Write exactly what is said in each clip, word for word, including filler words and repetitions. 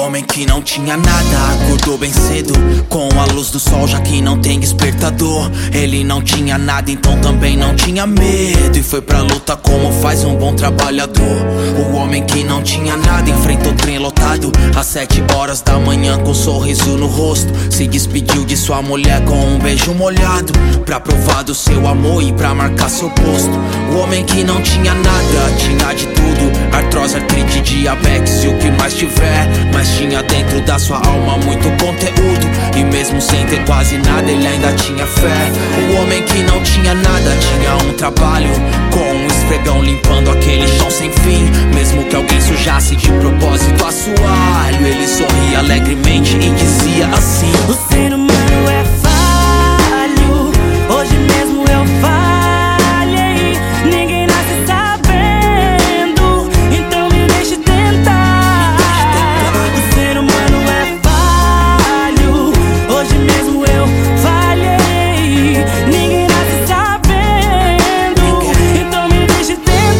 homem que não tinha nada acordou bem cedo com a luz do sol, já que não tem despertador. Ele não tinha nada, então também não tinha medo, e foi pra luta como faz um bom trabalhador. O homem que não tinha nada enfrentou trem lotado às sete horas da manhã com um sorriso no rosto. Se despediu de sua mulher com um beijo molhado, pra provar do seu amor e pra marcar seu posto. O homem que não tinha nada, tinha de tudo: artrose, artrite, diabetes e o que mais tiver. Mas tinha dentro da sua alma muito conteúdo, e mesmo sem ter quase nada ele ainda tinha fé. O homem que não tinha nada tinha um trabalho com um esfregão limpando aquele chão sem fim. Mesmo que alguém sujasse de propósito assoalho, ele sorria alegremente e dizia assim: o ser humano é falho, hoje mesmo eu falhei. Ninguém nasce sabendo, então me deixe tentar. O ser humano é falho, hoje mesmo eu falhei. Ninguém nasce sabendo, então me deixe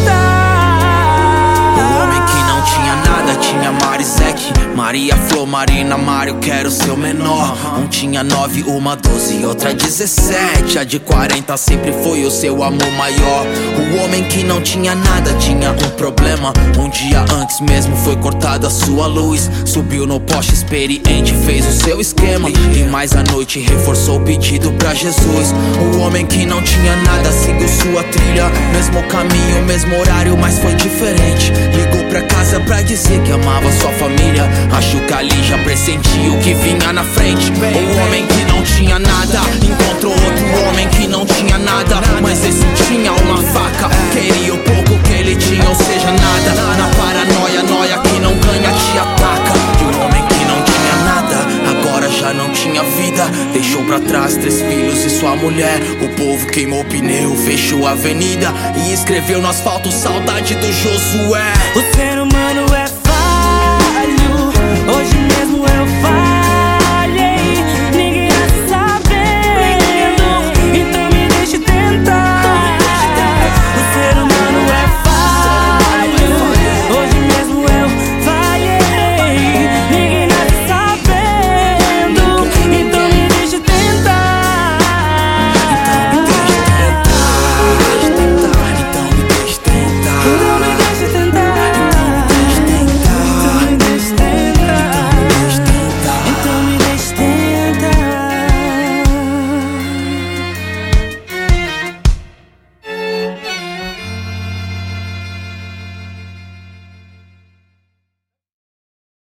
tentar. O homem que não tinha nada tinha Marisete, Maria, Flor, Marina, Mário, quero ser o menor. Um tinha nove, uma doze, outra dezessete. A de quarenta sempre foi o seu amor maior. O homem que não tinha nada tinha um problema. Um dia antes mesmo foi cortada a sua luz. Subiu no poste experiente, fez o seu esquema, e mais à noite reforçou o pedido pra Jesus. O homem que não tinha nada seguiu sua trilha, mesmo caminho, mesmo horário, mas foi diferente. Ligou pra casa pra dizer que amava sua família. Acho que ali já pressentia o que vinha na frente. O homem que não tinha nada encontrou outro homem que não tinha nada, mas esse tinha uma faca. Queria o pouco que ele tinha, ou seja, nada. Na paranoia, noia que não ganha te ataca. E o homem que não tinha nada agora já não tinha vida. Deixou pra trás três filhos e sua mulher. O povo queimou o pneu, fechou a avenida e escreveu no asfalto saudade do Josué. O ser humano